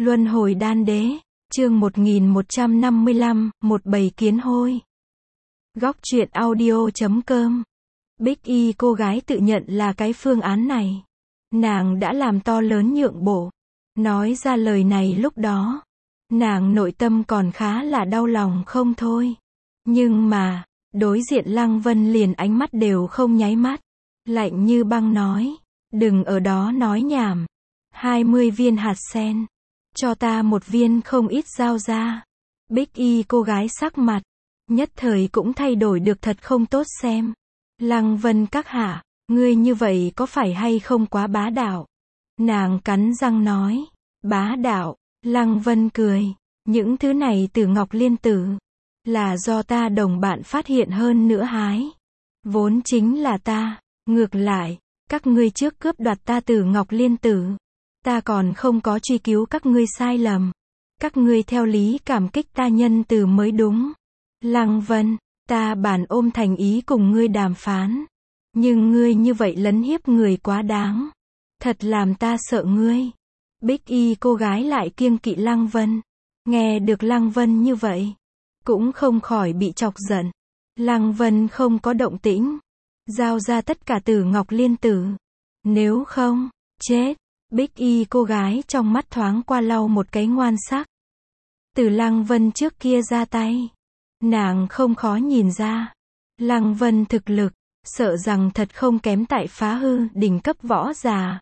Luân hồi đan đế, chương 1155, một bầy kiến hôi. Góc truyện audio.com. Bích Y cô gái tự nhận là cái phương án này. Nàng đã làm to lớn nhượng bộ. Nói ra lời này lúc đó, nàng nội tâm còn khá là đau lòng không thôi. Nhưng mà, đối diện Lăng Vân liền ánh mắt đều không nháy mắt. Lạnh như băng nói, đừng ở đó nói nhảm. 20 viên hạt sen. Cho ta một viên không ít giao ra. Bích Y cô gái sắc mặt, nhất thời cũng thay đổi được thật không tốt xem. Lăng Vân các hạ, ngươi như vậy có phải hay không quá bá đạo? Nàng cắn răng nói, bá đạo. Lăng Vân cười, những thứ này từ Ngọc Liên Tử, là do ta đồng bạn phát hiện hơn nữa hái. Vốn chính là ta, ngược lại, các ngươi trước cướp đoạt ta từ Ngọc Liên Tử. Ta còn không có truy cứu các ngươi sai lầm. Các ngươi theo lý cảm kích ta nhân từ mới đúng. Lăng Vân, ta bản ôm thành ý cùng ngươi đàm phán. Nhưng ngươi như vậy lấn hiếp người quá đáng. Thật làm ta sợ ngươi. Bích Y cô gái lại kiêng kỵ Lăng Vân. Nghe được Lăng Vân như vậy, cũng không khỏi bị chọc giận. Lăng Vân không có động tĩnh. Giao ra tất cả từ Ngọc Liên Tử. Nếu không, chết. Bích Y cô gái trong mắt thoáng qua lau một cái ngoan sắc. Từ Lăng Vân trước kia ra tay, nàng không khó nhìn ra. Lăng Vân thực lực, sợ rằng thật không kém tại phá hư đỉnh cấp võ giả.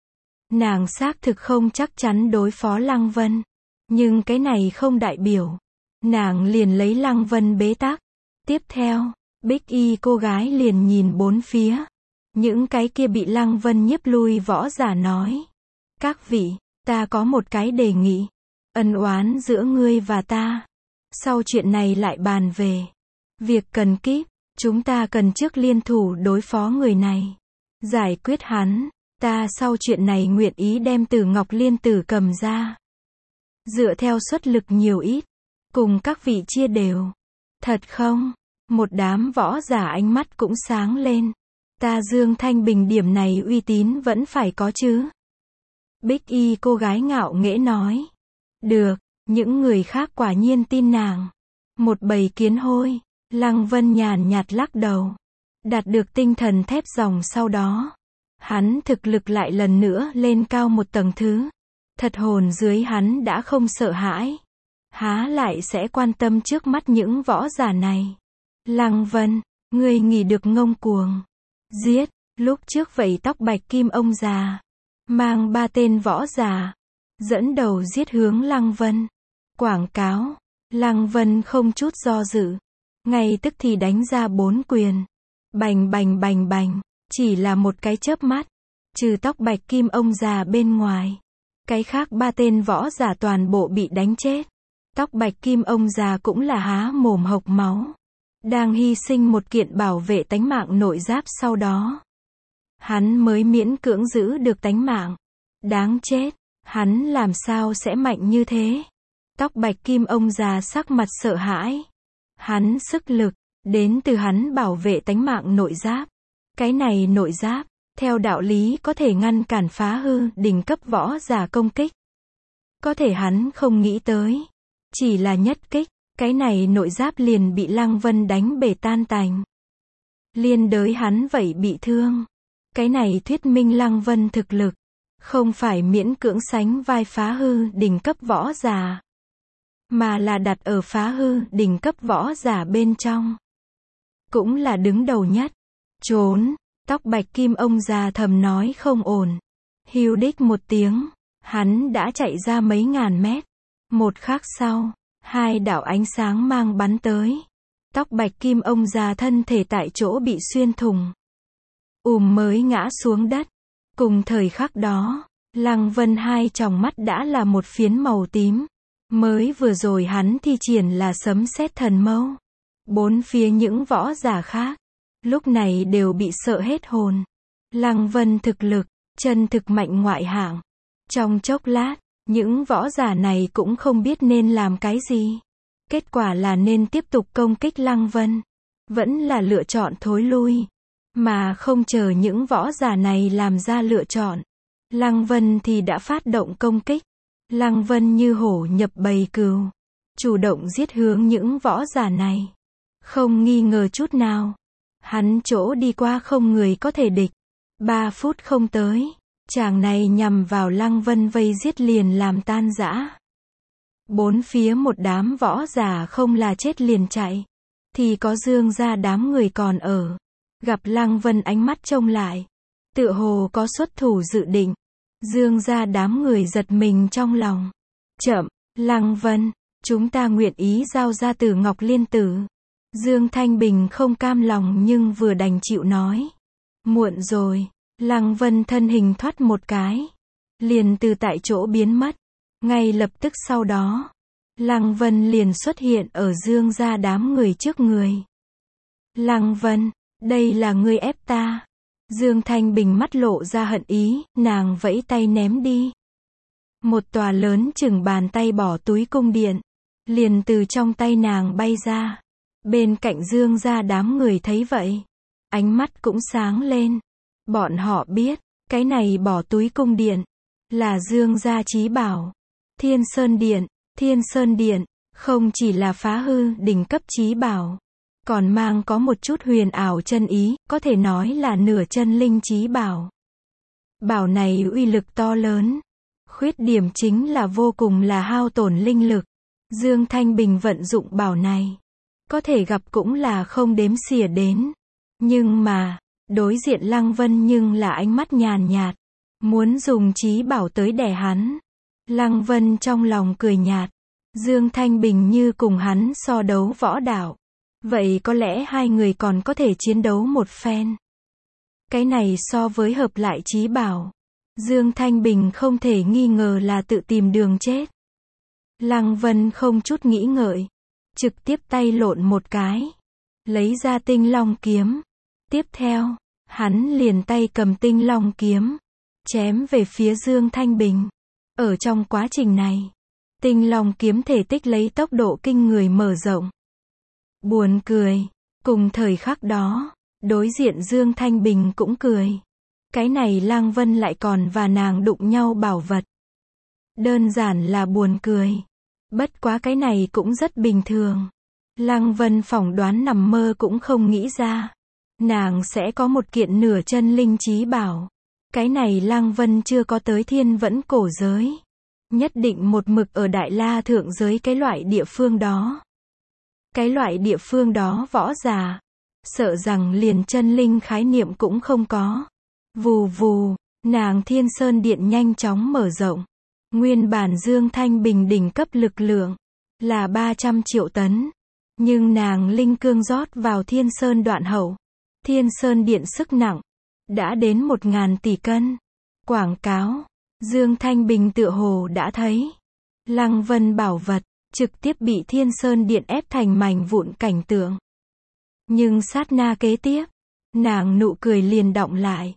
Nàng xác thực không chắc chắn đối phó Lăng Vân. Nhưng cái này không đại biểu. Nàng liền lấy Lăng Vân bế tắc. Tiếp theo, Bích Y cô gái liền nhìn bốn phía. Những cái kia bị Lăng Vân nhiếp lui võ giả nói. Các vị, ta có một cái đề nghị. Ân oán giữa ngươi và ta. Sau chuyện này lại bàn về. Việc cần kíp, chúng ta cần trước liên thủ đối phó người này. Giải quyết hắn, ta sau chuyện này nguyện ý đem từ Ngọc Liên Tử cầm ra. Dựa theo suất lực nhiều ít, cùng các vị chia đều. Thật không? Một đám võ giả ánh mắt cũng sáng lên. Ta Dương Thanh Bình điểm này uy tín vẫn phải có chứ. Bích Y cô gái ngạo nghễ nói. Được, những người khác quả nhiên tin nàng. Một bầy kiến hôi. Lăng Vân nhàn nhạt lắc đầu. Đạt được tinh thần thép ròng sau đó. Hắn thực lực lại lần nữa lên cao một tầng thứ. Thật hồn dưới hắn đã không sợ hãi. Há lại sẽ quan tâm trước mắt những võ giả này. Lăng Vân, ngươi nghỉ được ngông cuồng. Giết, lúc trước vậy tóc bạch kim ông già. Mang 3 tên võ giả. Dẫn đầu giết hướng Lăng Vân. Quảng cáo. Lăng Vân không chút do dự. Ngay tức thì đánh ra 4 quyền. Bành bành bành bành. Chỉ là một cái chớp mắt. Trừ tóc bạch kim ông già bên ngoài. Cái khác 3 tên võ giả toàn bộ bị đánh chết. Tóc bạch kim ông già cũng là há mồm hộc máu. Đang hy sinh một kiện bảo vệ tánh mạng nội giáp sau đó. Hắn mới miễn cưỡng giữ được tánh mạng. Đáng chết, hắn làm sao sẽ mạnh như thế? Tóc bạch kim ông già sắc mặt sợ hãi. Hắn sức lực, đến từ hắn bảo vệ tánh mạng nội giáp. Cái này nội giáp, theo đạo lý có thể ngăn cản phá hư đỉnh cấp võ giả công kích. Có thể hắn không nghĩ tới. Chỉ là nhất kích, cái này nội giáp liền bị Lăng Vân đánh bể tan tành. Liên đới hắn vậy bị thương. Cái này thuyết minh Lăng Vân thực lực, không phải miễn cưỡng sánh vai phá hư đỉnh cấp võ giả, mà là đặt ở phá hư đỉnh cấp võ giả bên trong. Cũng là đứng đầu nhất. Trốn, tóc bạch kim ông già thầm nói không ổn. Hưu đích một tiếng, hắn đã chạy ra mấy ngàn mét. Một khắc sau, 2 đạo ánh sáng mang bắn tới. Tóc bạch kim ông già thân thể tại chỗ bị xuyên thủng. Mới ngã xuống đất. Cùng thời khắc đó, Lăng Vân hai tròng mắt đã là một phiến màu tím. Mới vừa rồi hắn thi triển là sấm sét thần mâu. 4 phía những võ giả khác, lúc này đều bị sợ hết hồn. Lăng Vân thực lực, chân thực mạnh ngoại hạng. Trong chốc lát, những võ giả này cũng không biết nên làm cái gì. Kết quả là nên tiếp tục công kích Lăng Vân. Vẫn là lựa chọn thối lui. Mà không chờ những võ giả này làm ra lựa chọn. Lăng Vân thì đã phát động công kích. Lăng Vân như hổ nhập bầy cừu, chủ động giết hướng những võ giả này. Không nghi ngờ chút nào. Hắn chỗ đi qua không người có thể địch. 3 phút không tới, chàng này nhằm vào Lăng Vân vây giết liền làm tan rã. Bốn phía một đám võ giả không là chết liền chạy, thì có Dương gia đám người còn ở. Gặp Lăng Vân ánh mắt trông lại, tựa hồ có xuất thủ dự định. Dương gia đám người giật mình trong lòng. Chậm, Lăng Vân, chúng ta nguyện ý giao ra Tử Ngọc Liên Tử. Dương Thanh Bình không cam lòng nhưng vừa đành chịu nói. Muộn rồi, Lăng Vân thân hình thoát một cái, liền từ tại chỗ biến mất. Ngay lập tức sau đó, Lăng Vân liền xuất hiện ở Dương gia đám người trước người. Lăng Vân, đây là ngươi ép ta. Dương Thanh Bình mắt lộ ra hận ý, nàng vẫy tay ném đi. Một tòa lớn chừng bàn tay bỏ túi cung điện, liền từ trong tay nàng bay ra. Bên cạnh Dương gia đám người thấy vậy, ánh mắt cũng sáng lên. Bọn họ biết, cái này bỏ túi cung điện, là Dương gia chí bảo. Thiên Sơn Điện, không chỉ là phá hư đỉnh cấp chí bảo, còn mang có một chút huyền ảo chân ý, có thể nói là nửa chân linh chí bảo. Bảo này uy lực to lớn. Khuyết điểm chính là vô cùng là hao tổn linh lực. Dương Thanh Bình vận dụng bảo này, có thể gặp cũng là không đếm xỉa đến. Nhưng mà, đối diện Lăng Vân nhưng là ánh mắt nhàn nhạt, muốn dùng chí bảo tới đè hắn. Lăng Vân trong lòng cười nhạt. Dương Thanh Bình như cùng hắn so đấu võ đạo. Vậy có lẽ hai người còn có thể chiến đấu một phen. Cái này so với hợp lại chí bảo, Dương Thanh Bình không thể nghi ngờ là tự tìm đường chết. Lăng Vân không chút nghĩ ngợi, trực tiếp tay lộn một cái, lấy ra Tinh Long kiếm. Tiếp theo, hắn liền tay cầm Tinh Long kiếm, chém về phía Dương Thanh Bình. Ở trong quá trình này, Tinh Long kiếm thể tích lấy tốc độ kinh người mở rộng. Buồn cười, cùng thời khắc đó, đối diện Dương Thanh Bình cũng cười. Cái này Lăng Vân lại còn và nàng đụng nhau bảo vật. Đơn giản là buồn cười. Bất quá cái này cũng rất bình thường. Lăng Vân phỏng đoán nằm mơ cũng không nghĩ ra. Nàng sẽ có một kiện nửa chân linh chí bảo. Cái này Lăng Vân chưa có tới Thiên Vẫn cổ giới. Nhất định một mực ở Đại La thượng giới cái loại địa phương đó. Cái loại địa phương đó võ giả, sợ rằng liền chân linh khái niệm cũng không có. Vù vù, nàng Thiên Sơn Điện nhanh chóng mở rộng. Nguyên bản Dương Thanh Bình đỉnh cấp lực lượng là 300 triệu tấn. Nhưng nàng linh cương rót vào Thiên Sơn đoạn hậu. Thiên Sơn Điện sức nặng đã đến 1000 tỷ cân. Quảng cáo, Dương Thanh Bình tựa hồ đã thấy. Lăng Vân bảo vật trực tiếp bị Thiên Sơn Điện ép thành mảnh vụn cảnh tượng. Nhưng sát na kế tiếp, nàng nụ cười liền đọng lại.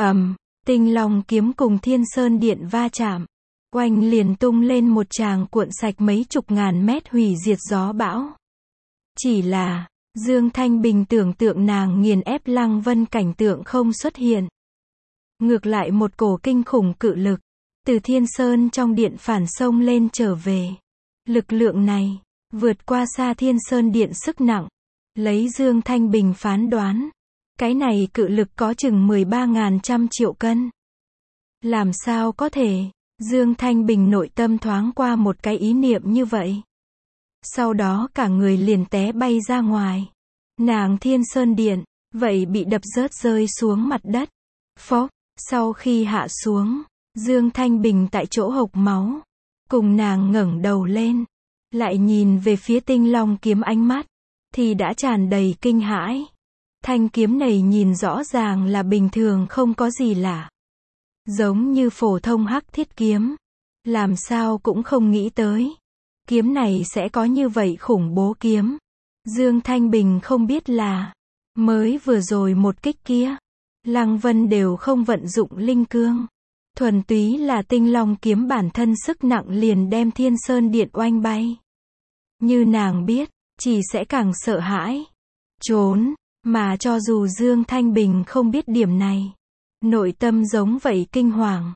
Tinh Long kiếm cùng Thiên Sơn Điện va chạm. Oanh liền tung lên một tràng cuộn sạch mấy chục ngàn mét hủy diệt gió bão. Chỉ là, Dương Thanh Bình tưởng tượng nàng nghiền ép Lăng Vân cảnh tượng không xuất hiện. Ngược lại một cổ kinh khủng cự lực, từ Thiên Sơn trong điện phản xông lên trở về. Lực lượng này, vượt qua xa Thiên Sơn Điện sức nặng. Lấy Dương Thanh Bình phán đoán, cái này cự lực có chừng 13.000 triệu cân. Làm sao có thể? Dương Thanh Bình nội tâm thoáng qua một cái ý niệm như vậy. Sau đó cả người liền té bay ra ngoài. Nàng Thiên Sơn Điện, vậy bị đập rớt rơi xuống mặt đất. Phốc, sau khi hạ xuống, Dương Thanh Bình tại chỗ hộc máu. Cùng nàng ngẩng đầu lên, lại nhìn về phía Tinh Long kiếm ánh mắt, thì đã tràn đầy kinh hãi. Thanh kiếm này nhìn rõ ràng là bình thường không có gì lạ. Giống như phổ thông hắc thiết kiếm. Làm sao cũng không nghĩ tới. Kiếm này sẽ có như vậy khủng bố kiếm. Dương Thanh Bình không biết là, mới vừa rồi một kích kia, Lăng Vân đều không vận dụng linh cương. Thuần túy là Tinh Long kiếm bản thân sức nặng liền đem Thiên Sơn Điện oanh bay. Như nàng biết, chỉ sẽ càng sợ hãi. Trốn, mà cho dù Dương Thanh Bình không biết điểm này. Nội tâm giống vậy kinh hoàng.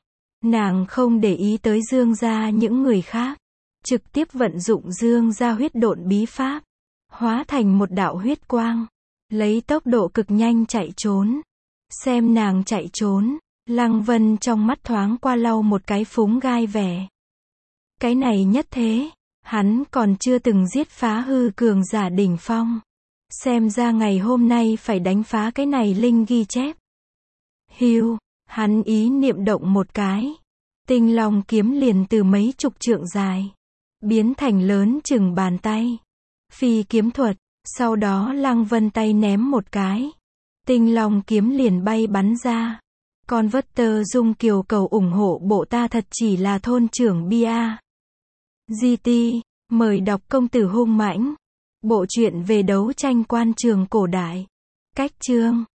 Nàng không để ý tới Dương gia những người khác, trực tiếp vận dụng Dương gia huyết độn bí pháp, hóa thành một đạo huyết quang, lấy tốc độ cực nhanh chạy trốn. Xem nàng chạy trốn, Lăng Vân trong mắt thoáng qua lau một cái phúng gai vẻ. Cái này nhất thế, hắn còn chưa từng giết phá hư cường giả đỉnh phong. Xem ra ngày hôm nay phải đánh phá cái này linh ghi chép. Hưu, hắn ý niệm động một cái. Tinh Long kiếm liền từ mấy chục trượng dài, biến thành lớn chừng bàn tay. Phi kiếm thuật, sau đó Lăng Vân tay ném một cái. Tinh Long kiếm liền bay bắn ra. Con vất tơ dung kiều cầu ủng hộ bộ ta thật chỉ là thôn trưởng Bia. GT, mời đọc công tử hung mãnh. Bộ truyện về đấu tranh quan trường cổ đại. Cách chương